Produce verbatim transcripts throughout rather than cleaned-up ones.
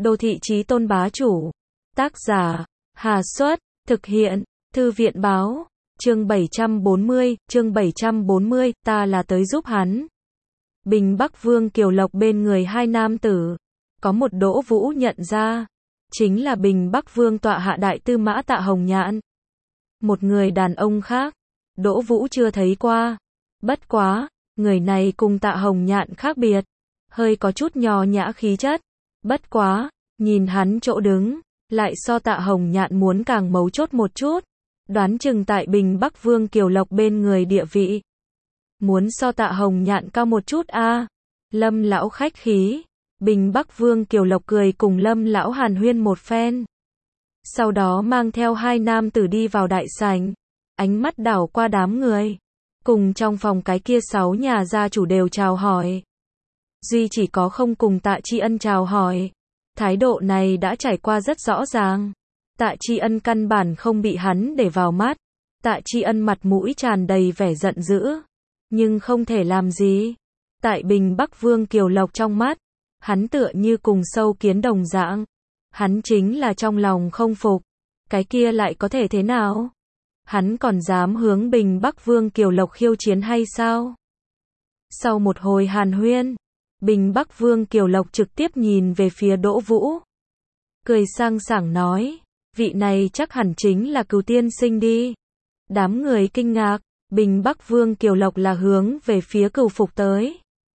Đô thị chí tôn bá chủ. Tác giả, Hà Xuất, thực hiện, Thư viện báo, chương bảy trăm bốn mươi, chương bảy trăm bốn mươi, ta là tới giúp hắn. Bình Bắc Vương Kiều Lộc bên người hai nam tử, có một Đỗ Vũ nhận ra, chính là Bình Bắc Vương tọa hạ đại tư mã Tạ Hồng Nhạn. Một người đàn ông khác, Đỗ Vũ chưa thấy qua, bất quá, người này cùng Tạ Hồng Nhạn khác biệt, hơi có chút nho nhã khí chất, bất quá, nhìn hắn chỗ đứng, lại so Tạ Hồng Nhạn muốn càng mấu chốt một chút, đoán chừng tại Bình Bắc Vương Kiều Lộc bên người địa vị, muốn so Tạ Hồng Nhạn cao một chút a. À. Lâm lão khách khí, Bình Bắc Vương Kiều Lộc cười cùng Lâm lão hàn huyên một phen. Sau đó mang theo hai nam tử đi vào đại sảnh, ánh mắt đảo qua đám người, cùng trong phòng cái kia sáu nhà gia chủ đều chào hỏi. Duy chỉ có không cùng Tạ Tri Ân chào hỏi, thái độ này đã trải qua rất rõ ràng. Tạ Tri Ân căn bản không bị hắn để vào mắt, Tạ Tri Ân mặt mũi tràn đầy vẻ giận dữ, nhưng không thể làm gì. Tại Bình Bắc Vương Kiều Lộc trong mắt, hắn tựa như cùng sâu kiến đồng dạng. Hắn chính là trong lòng không phục, cái kia lại có thể thế nào? Hắn còn dám hướng Bình Bắc Vương Kiều Lộc khiêu chiến hay sao? Sau một hồi hàn huyên, Bình Bắc Vương Kiều Lộc trực tiếp nhìn về phía Đỗ Vũ, cười sang sảng nói, vị này chắc hẳn chính là Cửu tiên sinh đi. Đám người kinh ngạc, Bình Bắc Vương Kiều Lộc là hướng về phía Cửu Phục tới.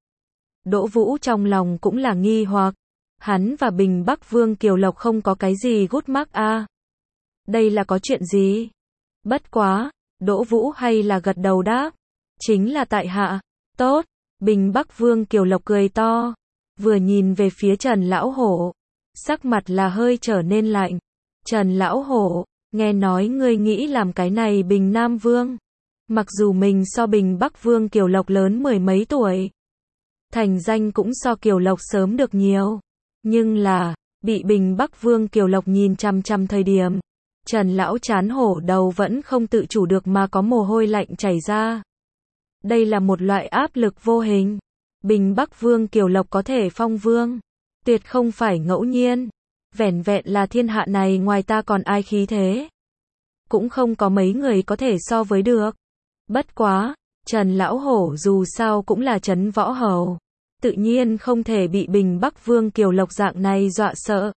Đỗ Vũ trong lòng cũng là nghi hoặc, hắn và Bình Bắc Vương Kiều Lộc không có cái gì gút mắc a. À. Đây là có chuyện gì? Bất quá, Đỗ Vũ hay là gật đầu đáp, chính là tại hạ. Tốt, Bình Bắc Vương Kiều Lộc cười to, vừa nhìn về phía Trần Lão Hổ, sắc mặt là hơi trở nên lạnh. Trần Lão Hổ, nghe nói ngươi nghĩ làm cái này Bình Nam Vương. Mặc dù mình so Bình Bắc Vương Kiều Lộc lớn mười mấy tuổi, thành danh cũng so Kiều Lộc sớm được nhiều, nhưng là, bị Bình Bắc Vương Kiều Lộc nhìn chằm chằm thời điểm, Trần Lão chán hổ đầu vẫn không tự chủ được mà có mồ hôi lạnh chảy ra. Đây là một loại áp lực vô hình. Bình Bắc Vương Kiều Lộc có thể phong vương, tuyệt không phải ngẫu nhiên. Vẻn vẹn là thiên hạ này ngoài ta còn ai khí thế, cũng không có mấy người có thể so với được. Bất quá, Trần Lão Hổ dù sao cũng là trấn võ hầu, tự nhiên không thể bị Bình Bắc Vương Kiều Lộc dạng này dọa sợ.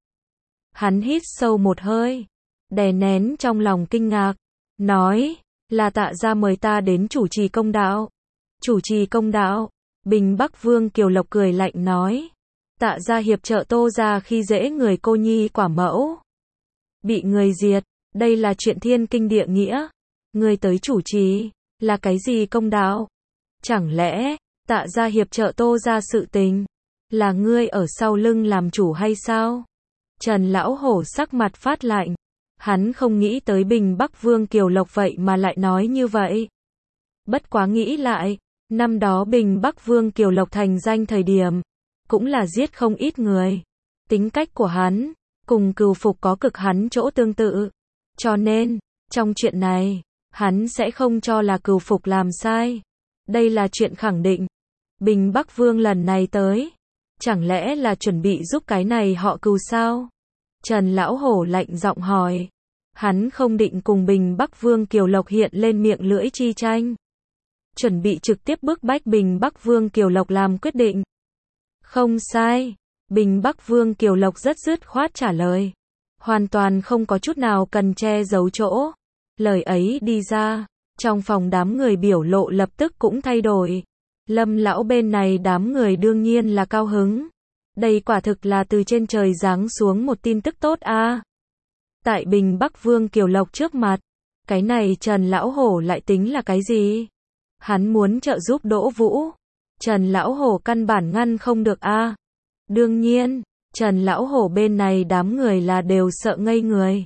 Hắn hít sâu một hơi, đè nén trong lòng kinh ngạc, nói, là Tạ gia mời ta đến chủ trì công đạo. Chủ trì công đạo? Bình Bắc Vương Kiều Lộc cười lạnh nói, Tạ gia hiệp trợ Tô gia khi dễ người cô nhi quả mẫu, bị người diệt, đây là chuyện thiên kinh địa nghĩa. Ngươi tới chủ trì, là cái gì công đạo? Chẳng lẽ, Tạ gia hiệp trợ Tô gia sự tình, là ngươi ở sau lưng làm chủ hay sao? Trần Lão Hổ sắc mặt phát lạnh, hắn không nghĩ tới Bình Bắc Vương Kiều Lộc vậy mà lại nói như vậy. Bất quá nghĩ lại, năm đó Bình Bắc Vương Kiều Lộc thành danh thời điểm, cũng là giết không ít người. Tính cách của hắn, cùng Cửu Phục có cực hắn chỗ tương tự. Cho nên, trong chuyện này, hắn sẽ không cho là Cửu Phục làm sai. Đây là chuyện khẳng định. Bình Bắc Vương lần này tới, chẳng lẽ là chuẩn bị giúp cái này họ Cửu sao? Trần Lão Hổ lạnh giọng hỏi. Hắn không định cùng Bình Bắc Vương Kiều Lộc hiện lên miệng lưỡi chi tranh, chuẩn bị trực tiếp bức bách Bình Bắc Vương Kiều Lộc làm quyết định. Không sai, Bình Bắc Vương Kiều Lộc rất dứt khoát trả lời, hoàn toàn không có chút nào cần che giấu chỗ. Lời ấy đi ra, trong phòng đám người biểu lộ lập tức cũng thay đổi. Lâm lão bên này đám người đương nhiên là cao hứng. Đây quả thực là từ trên trời giáng xuống một tin tức tốt a. À. Tại Bình Bắc Vương Kiều Lộc trước mặt, cái này Trần Lão Hổ lại tính là cái gì? Hắn muốn trợ giúp Đỗ Vũ, Trần Lão Hổ căn bản ngăn không được a. À. Đương nhiên, Trần Lão Hổ bên này đám người là đều sợ ngây người.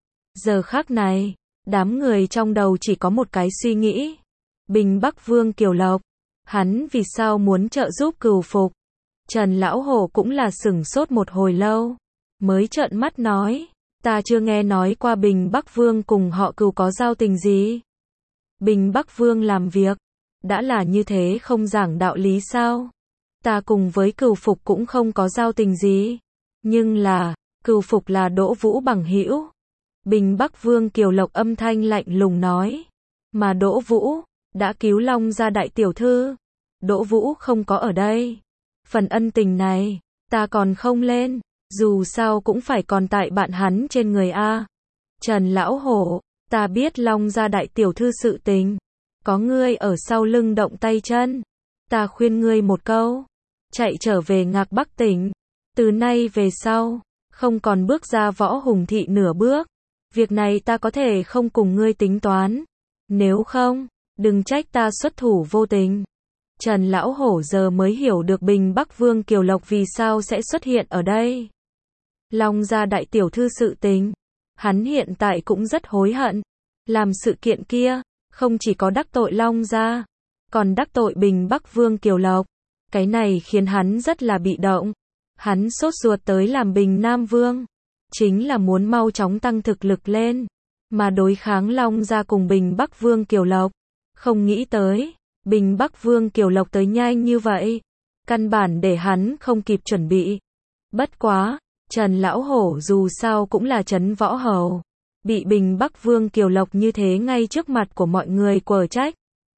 Giờ khắc này, đám người trong đầu chỉ có một cái suy nghĩ. Bình Bắc Vương Kiều Lộc, hắn vì sao muốn trợ giúp Cửu Phục? Trần Lão Hổ cũng là sửng sốt một hồi lâu, mới trợn mắt nói, ta chưa nghe nói qua Bình Bắc Vương cùng họ Cửu có giao tình gì. Bình Bắc Vương làm việc, đã là như thế không giảng đạo lý sao? Ta cùng với Cửu Phục cũng không có giao tình gì. Nhưng là, cừu phục là Đỗ Vũ bằng hữu. Bình Bắc Vương Kiều Lộc âm thanh lạnh lùng nói. Mà Đỗ Vũ, đã cứu Long gia đại tiểu thư. Đỗ Vũ không có ở đây. Phần ân tình này, ta còn không lên. Dù sao cũng phải còn tại bạn hắn trên người a. Trần Lão Hổ, ta biết Long gia đại tiểu thư sự tình. Có ngươi ở sau lưng động tay chân. Ta khuyên ngươi một câu. Chạy trở về Ngạc Bắc tỉnh. Từ nay về sau, không còn bước ra Võ Hùng thị nửa bước. Việc này ta có thể không cùng ngươi tính toán. Nếu không, đừng trách ta xuất thủ vô tình. Trần Lão Hổ giờ mới hiểu được Bình Bắc Vương Kiều Lộc vì sao sẽ xuất hiện ở đây. Long gia đại tiểu thư sự tình. Hắn hiện tại cũng rất hối hận. Làm sự kiện kia, không chỉ có đắc tội Long gia, còn đắc tội Bình Bắc Vương Kiều Lộc. Cái này khiến hắn rất là bị động. Hắn sốt ruột tới làm Bình Nam Vương. Chính là muốn mau chóng tăng thực lực lên. Mà đối kháng Long gia cùng Bình Bắc Vương Kiều Lộc. Không nghĩ tới, Bình Bắc Vương Kiều Lộc tới nhanh như vậy. Căn bản để hắn không kịp chuẩn bị. Bất quá, Trần Lão Hổ dù sao cũng là trấn võ hầu. Bị Bình Bắc Vương Kiều Lộc như thế ngay trước mặt của mọi người quở trách.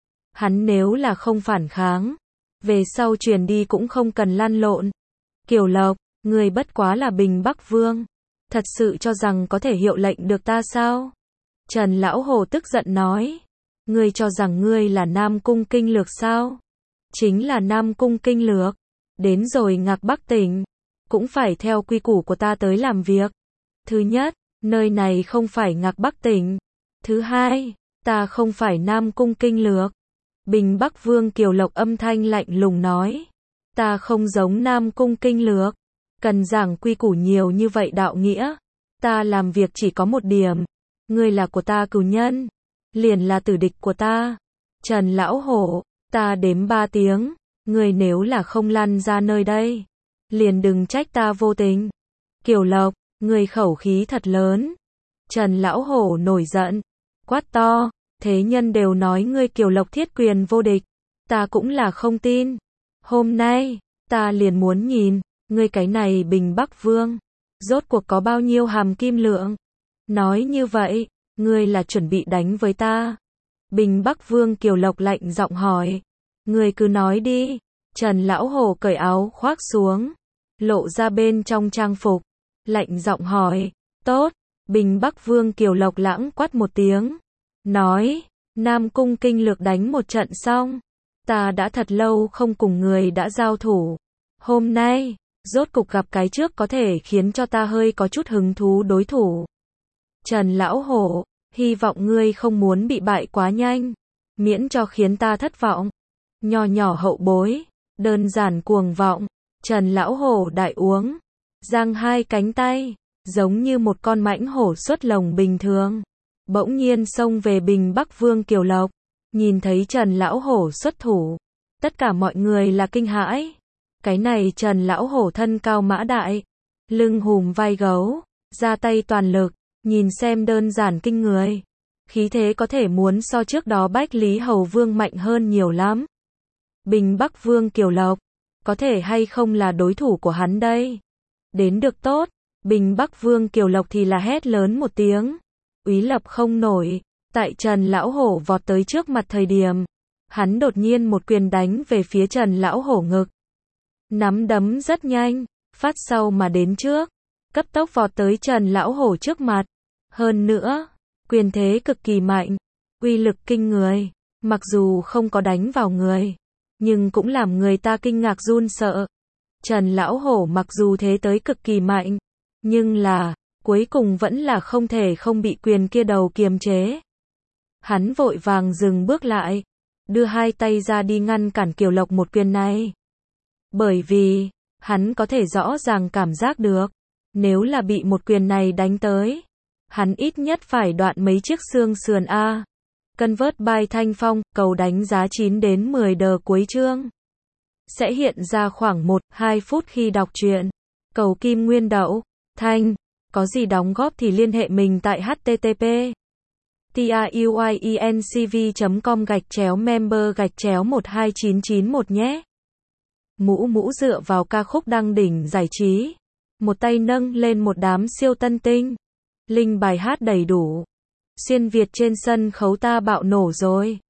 Hắn nếu là không phản kháng, về sau truyền đi cũng không cần lăn lộn. Kiều Lộc, người bất quá là Bình Bắc Vương. Thật sự cho rằng có thể hiệu lệnh được ta sao? Trần Lão Hổ tức giận nói. Ngươi cho rằng ngươi là Nam Cung Kinh Lược sao? Chính là Nam Cung Kinh Lược. Đến rồi Ngạc Bắc tỉnh. Cũng phải theo quy củ của ta tới làm việc. Thứ nhất, nơi này không phải Ngạc Bắc tỉnh. Thứ hai, ta không phải Nam Cung Kinh Lược. Bình Bắc Vương Kiều Lộc âm thanh lạnh lùng nói. Ta không giống Nam Cung Kinh Lược. Cần giảng quy củ nhiều như vậy đạo nghĩa. Ta làm việc chỉ có một điểm. Ngươi là của ta cừu nhân. Liền là tử địch của ta. Trần Lão Hổ, ta đếm ba tiếng. Ngươi nếu là không lăn ra nơi đây, liền đừng trách ta vô tình. Kiều Lộc, ngươi khẩu khí thật lớn. Trần Lão Hổ nổi giận. Quát to. Thế nhân đều nói ngươi Kiều Lộc thiết quyền vô địch. Ta cũng là không tin. Hôm nay, ta liền muốn nhìn. Ngươi cái này Bình Bắc Vương. Rốt cuộc có bao nhiêu hàm kim lượng. Nói như vậy, ngươi là chuẩn bị đánh với ta. Bình Bắc Vương Kiều Lộc lạnh giọng hỏi. Ngươi cứ nói đi. Trần Lão Hổ cởi áo khoác xuống. Lộ ra bên trong trang phục. Lạnh giọng hỏi. Tốt. Bình Bắc Vương Kiều Lộc lãng quát một tiếng. Nói. Nam Cung Kinh Lược đánh một trận xong. Ta đã thật lâu không cùng người đã giao thủ. Hôm nay, rốt cục gặp cái trước có thể khiến cho ta hơi có chút hứng thú đối thủ. Trần Lão Hổ, hy vọng ngươi không muốn bị bại quá nhanh. Miễn cho khiến ta thất vọng. Nho nhỏ hậu bối. Đơn giản cuồng vọng. Trần Lão Hổ đại uống. Giang hai cánh tay. Giống như một con mãnh hổ xuất lồng bình thường. Bỗng nhiên xông về Bình Bắc Vương Kiều Lộc. Nhìn thấy Trần Lão Hổ xuất thủ. Tất cả mọi người là kinh hãi. Cái này Trần Lão Hổ thân cao mã đại. Lưng hùm vai gấu. Ra tay toàn lực. Nhìn xem đơn giản kinh người. Khí thế có thể muốn so trước đó Bách Lý Hầu Vương mạnh hơn nhiều lắm. Bình Bắc Vương Kiều Lộc. Có thể hay không là đối thủ của hắn đây? Đến được tốt. Bình Bắc Vương Kiều Lộc thì là hét lớn một tiếng. Úy lập không nổi. Tại Trần Lão Hổ vọt tới trước mặt thời điểm. Hắn đột nhiên một quyền đánh về phía Trần Lão Hổ ngực. Nắm đấm rất nhanh. Phát sau mà đến trước. Cấp tốc vọt tới Trần Lão Hổ trước mặt. Hơn nữa, quyền thế cực kỳ mạnh. Uy lực kinh người. Mặc dù không có đánh vào người. Nhưng cũng làm người ta kinh ngạc run sợ. Trần Lão Hổ mặc dù thế tới cực kỳ mạnh. Nhưng là, cuối cùng vẫn là không thể không bị quyền kia đầu kiềm chế. Hắn vội vàng dừng bước lại. Đưa hai tay ra đi ngăn cản Kiều Lộc một quyền này. Bởi vì, hắn có thể rõ ràng cảm giác được. Nếu là bị một quyền này đánh tới. Hắn ít nhất phải đoạn mấy chiếc xương sườn A. Convert by Thanh Phong, cầu đánh giá chín đến mười đờ cuối chương. Sẽ hiện ra khoảng một đến hai phút khi đọc truyện. Cầu kim nguyên đậu. Thanh. Có gì đóng góp thì liên hệ mình tại http truyencv chấm com gạch chéo member gạch chéo một hai chín chín một nhé. Mũ mũ dựa vào ca khúc đăng đỉnh giải trí. một tay nâng lên một đám siêu tân tinh. Linh bài hát đầy đủ. Xuyên Việt trên sân khấu ta bạo nổ rồi.